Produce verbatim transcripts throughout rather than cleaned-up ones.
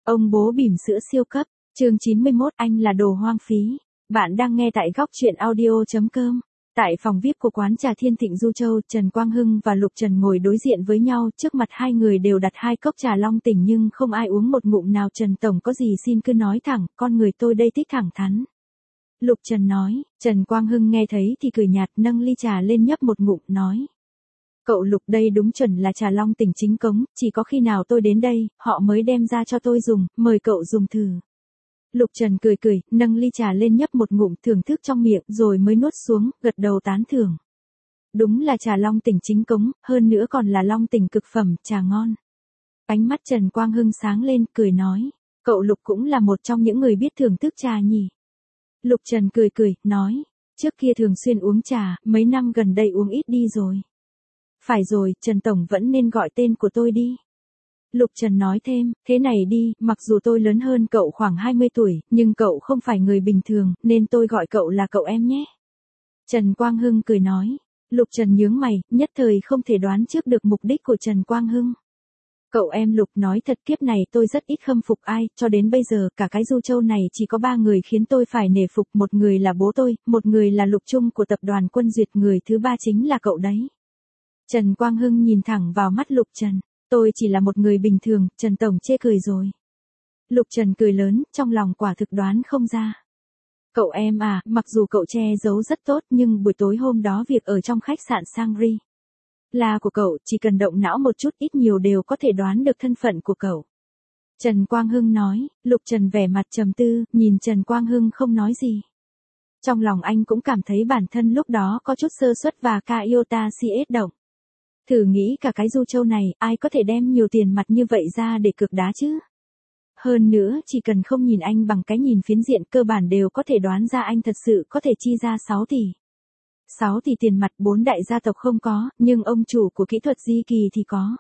Ông bố bỉm sữa siêu cấp, chương chín mươi mốt, anh là đồ hoang phí. Bạn đang nghe tại góc truyện audio chấm com. Tại phòng vi ai pi của quán trà Thiên Thịnh Du Châu, Trần Quang Hưng và Lục Trần ngồi đối diện với nhau, trước mặt hai người đều đặt hai cốc trà long tỉnh nhưng không ai uống một ngụm nào. Trần Tổng có gì xin cứ nói thẳng, con người tôi đây thích thẳng thắn. Lục Trần nói. Trần Quang Hưng nghe thấy thì cười nhạt, nâng ly trà lên nhấp một ngụm, nói. Cậu Lục, đây đúng chuẩn là trà long tỉnh chính cống, chỉ có khi nào tôi đến đây, họ mới đem ra cho tôi dùng, mời cậu dùng thử. Lục Trần cười cười, nâng ly trà lên nhấp một ngụm, thưởng thức trong miệng, rồi mới nuốt xuống, gật đầu tán thưởng. Đúng là trà long tỉnh chính cống, hơn nữa còn là long tỉnh cực phẩm, trà ngon. Ánh mắt Trần Quang Hưng sáng lên, cười nói, cậu Lục cũng là một trong những người biết thưởng thức trà nhỉ. Lục Trần cười cười, nói, trước kia thường xuyên uống trà, mấy năm gần đây uống ít đi rồi. Phải rồi, Trần Tổng vẫn nên gọi tên của tôi đi. Lục Trần nói thêm, thế này đi, mặc dù tôi lớn hơn cậu khoảng hai mươi tuổi, nhưng cậu không phải người bình thường, nên tôi gọi cậu là cậu em nhé. Trần Quang Hưng cười nói. Lục Trần nhướng mày, nhất thời không thể đoán trước được mục đích của Trần Quang Hưng. Cậu em Lục, nói thật kiếp này tôi rất ít khâm phục ai, cho đến bây giờ cả cái Du Châu này chỉ có ba người khiến tôi phải nể phục, một người là bố tôi, một người là Lục Trung của tập đoàn Quân Duyệt, người thứ ba chính là cậu đấy. Trần Quang Hưng nhìn thẳng vào mắt Lục Trần. Tôi chỉ là một người bình thường, Trần Tổng chê cười rồi. Lục Trần cười lớn, trong lòng quả thực đoán không ra. Cậu em à, mặc dù cậu che giấu rất tốt nhưng buổi tối hôm đó việc ở trong khách sạn Sangri là của cậu, chỉ cần động não một chút ít nhiều đều có thể đoán được thân phận của cậu. Trần Quang Hưng nói. Lục Trần vẻ mặt trầm tư, nhìn Trần Quang Hưng không nói gì. Trong lòng anh cũng cảm thấy bản thân lúc đó có chút sơ suất và ca iota si ết động. Thử nghĩ cả cái Du Châu này, ai có thể đem nhiều tiền mặt như vậy ra để cược đá chứ? Hơn nữa, chỉ cần không nhìn anh bằng cái nhìn phiến diện, cơ bản đều có thể đoán ra anh thật sự có thể chi ra sáu tỷ. sáu tỷ tiền mặt, bốn đại gia tộc không có, nhưng ông chủ của kỹ thuật Di Kỳ thì có.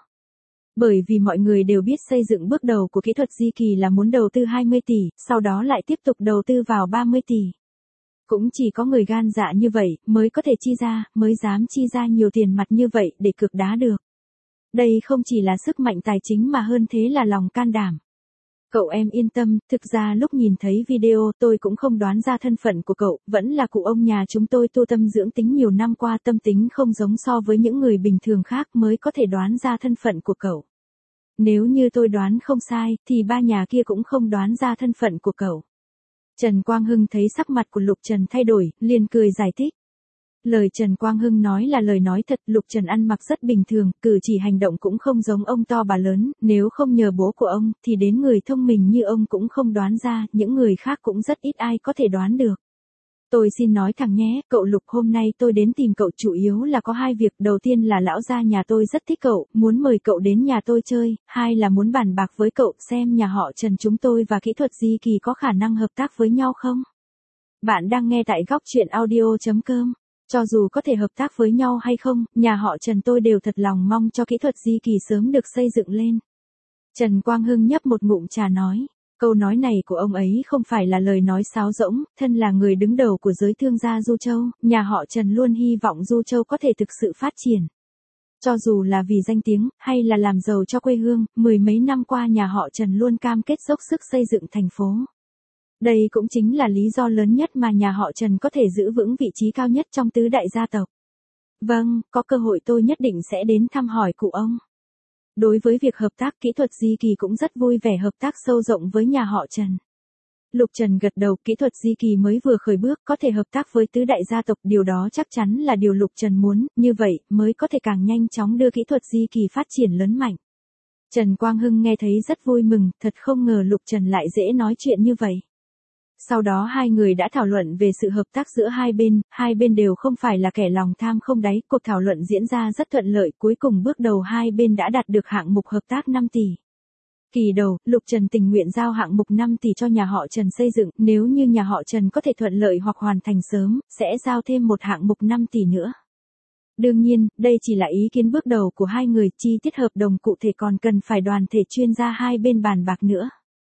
Bởi vì mọi người đều biết xây dựng bước đầu của kỹ thuật Di Kỳ là muốn đầu tư hai mươi tỷ, sau đó lại tiếp tục đầu tư vào ba mươi tỷ. Cũng chỉ có người gan dạ như vậy, mới có thể chi ra, mới dám chi ra nhiều tiền mặt như vậy để cược đá được. Đây không chỉ là sức mạnh tài chính mà hơn thế là lòng can đảm. Cậu em yên tâm, thực ra lúc nhìn thấy video tôi cũng không đoán ra thân phận của cậu, vẫn là cụ ông nhà chúng tôi tu tâm dưỡng tính nhiều năm qua, tâm tính không giống so với những người bình thường khác, mới có thể đoán ra thân phận của cậu. Nếu như tôi đoán không sai, thì ba nhà kia cũng không đoán ra thân phận của cậu. Trần Quang Hưng thấy sắc mặt của Lục Trần thay đổi, liền cười giải thích. Lời Trần Quang Hưng nói là lời nói thật, Lục Trần ăn mặc rất bình thường, cử chỉ hành động cũng không giống ông to bà lớn, nếu không nhờ bố của ông, thì đến người thông minh như ông cũng không đoán ra, những người khác cũng rất ít ai có thể đoán được. Tôi xin nói thẳng nhé, cậu Lục, hôm nay tôi đến tìm cậu chủ yếu là có hai việc, đầu tiên là lão gia nhà tôi rất thích cậu, muốn mời cậu đến nhà tôi chơi, hai là muốn bàn bạc với cậu xem nhà họ Trần chúng tôi và kỹ thuật Di Kỳ có khả năng hợp tác với nhau không? Bạn đang nghe tại góc truyện audio chấm com. Cho dù có thể hợp tác với nhau hay không, nhà họ Trần tôi đều thật lòng mong cho kỹ thuật Di Kỳ sớm được xây dựng lên. Trần Quang Hưng nhấp một ngụm trà nói. Câu nói này của ông ấy không phải là lời nói sáo rỗng, thân là người đứng đầu của giới thương gia Du Châu, nhà họ Trần luôn hy vọng Du Châu có thể thực sự phát triển. Cho dù là vì danh tiếng, hay là làm giàu cho quê hương, mười mấy năm qua nhà họ Trần luôn cam kết dốc sức xây dựng thành phố. Đây cũng chính là lý do lớn nhất mà nhà họ Trần có thể giữ vững vị trí cao nhất trong tứ đại gia tộc. Vâng, có cơ hội tôi nhất định sẽ đến thăm hỏi cụ ông. Đối với việc hợp tác, kỹ thuật Di Kỳ cũng rất vui vẻ hợp tác sâu rộng với nhà họ Trần. Lục Trần gật đầu, kỹ thuật Di Kỳ mới vừa khởi bước, có thể hợp tác với tứ đại gia tộc, điều đó chắc chắn là điều Lục Trần muốn, như vậy mới có thể càng nhanh chóng đưa kỹ thuật Di Kỳ phát triển lớn mạnh. Trần Quang Hưng nghe thấy rất vui mừng, thật không ngờ Lục Trần lại dễ nói chuyện như vậy. Sau đó hai người đã thảo luận về sự hợp tác giữa hai bên, hai bên đều không phải là kẻ lòng tham không đáy, cuộc thảo luận diễn ra rất thuận lợi, cuối cùng bước đầu hai bên đã đạt được hạng mục hợp tác năm tỷ. Kỳ đầu, Lục Trần tình nguyện giao hạng mục năm tỷ cho nhà họ Trần xây dựng, nếu như nhà họ Trần có thể thuận lợi hoặc hoàn thành sớm, sẽ giao thêm một hạng mục năm tỷ nữa. Đương nhiên, đây chỉ là ý kiến bước đầu của hai người, chi tiết hợp đồng cụ thể còn cần phải đoàn thể chuyên gia hai bên bàn bạc nữa.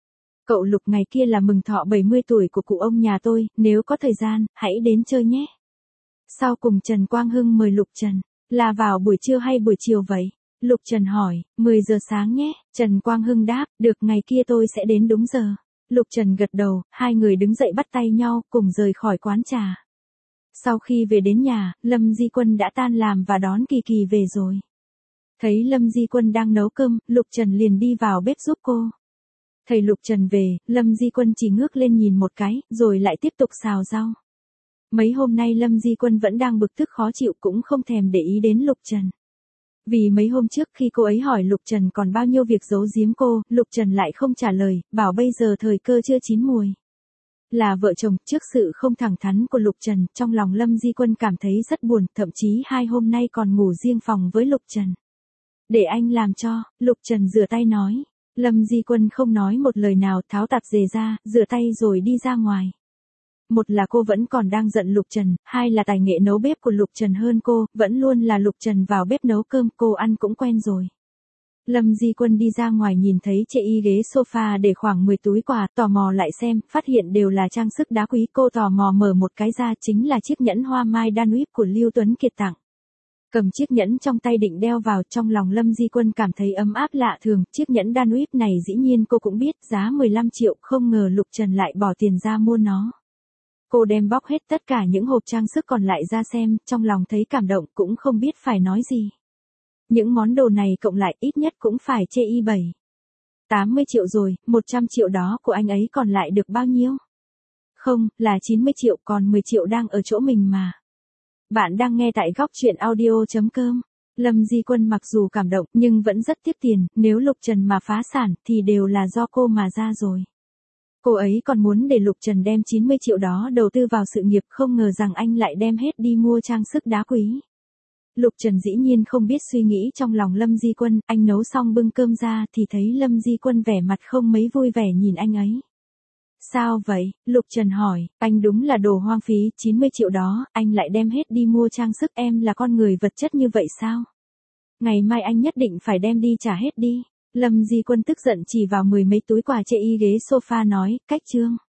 Cậu Lục, ngày kia là mừng thọ bảy mươi tuổi của cụ ông nhà tôi, nếu có thời gian, hãy đến chơi nhé. Sau cùng Trần Quang Hưng mời Lục Trần, là vào buổi trưa hay buổi chiều vậy? Lục Trần hỏi, mười giờ sáng nhé, Trần Quang Hưng đáp, được ngày kia tôi sẽ đến đúng giờ. Lục Trần gật đầu, hai người đứng dậy bắt tay nhau, cùng rời khỏi quán trà. Sau khi về đến nhà, Lâm Di Quân đã tan làm và đón Kỳ Kỳ về rồi. Thấy Lâm Di Quân đang nấu cơm, Lục Trần liền đi vào bếp giúp cô. Thấy Lục Trần về, Lâm Di Quân chỉ ngước lên nhìn một cái, rồi lại tiếp tục xào rau. Mấy hôm nay Lâm Di Quân vẫn đang bực tức khó chịu cũng không thèm để ý đến Lục Trần. Vì mấy hôm trước khi cô ấy hỏi Lục Trần còn bao nhiêu việc giấu giếm cô, Lục Trần lại không trả lời, bảo bây giờ thời cơ chưa chín mùi. Là vợ chồng, trước sự không thẳng thắn của Lục Trần, trong lòng Lâm Di Quân cảm thấy rất buồn, thậm chí hai hôm nay còn ngủ riêng phòng với Lục Trần. Để anh làm cho, Lục Trần rửa tay nói. Lâm Di Quân không nói một lời nào, tháo tạp dề ra, rửa tay rồi đi ra ngoài. Một là cô vẫn còn đang giận Lục Trần, hai là tài nghệ nấu bếp của Lục Trần hơn cô, vẫn luôn là Lục Trần vào bếp nấu cơm, cô ăn cũng quen rồi. Lâm Di Quân đi ra ngoài nhìn thấy chệ y ghế sofa để khoảng mười túi quà, tò mò lại xem, phát hiện đều là trang sức đá quý, cô tò mò mở một cái ra, chính là chiếc nhẫn hoa mai Danwip của Lưu Tuấn Kiệt tặng. Cầm chiếc nhẫn trong tay định đeo vào, trong lòng Lâm Di Quân cảm thấy ấm áp lạ thường, chiếc nhẫn Danwip này dĩ nhiên cô cũng biết, giá mười lăm triệu, không ngờ Lục Trần lại bỏ tiền ra mua nó. Cô đem bóc hết tất cả những hộp trang sức còn lại ra xem, trong lòng thấy cảm động, cũng không biết phải nói gì. Những món đồ này cộng lại ít nhất cũng phải chê y bảy, tám mươi triệu rồi, một trăm triệu đó của anh ấy còn lại được bao nhiêu? Không, là chín mươi triệu, còn mười triệu đang ở chỗ mình mà. Bạn đang nghe tại góc truyện audio chấm com. Lâm Di Quân mặc dù cảm động nhưng vẫn rất tiếc tiền, nếu Lục Trần mà phá sản thì đều là do cô mà ra rồi. Cô ấy còn muốn để Lục Trần đem chín mươi triệu đó đầu tư vào sự nghiệp, không ngờ rằng anh lại đem hết đi mua trang sức đá quý. Lục Trần dĩ nhiên không biết suy nghĩ trong lòng Lâm Di Quân, anh nấu xong bưng cơm ra thì thấy Lâm Di Quân vẻ mặt không mấy vui vẻ nhìn anh ấy. Sao vậy? Lục Trần hỏi, anh đúng là đồ hoang phí, chín mươi triệu đó, anh lại đem hết đi mua trang sức, em là con người vật chất như vậy sao? Ngày mai anh nhất định phải đem đi trả hết đi. Lâm Di Quân tức giận chỉ vào mười mấy túi quà chệ y ghế sofa nói, cách chương.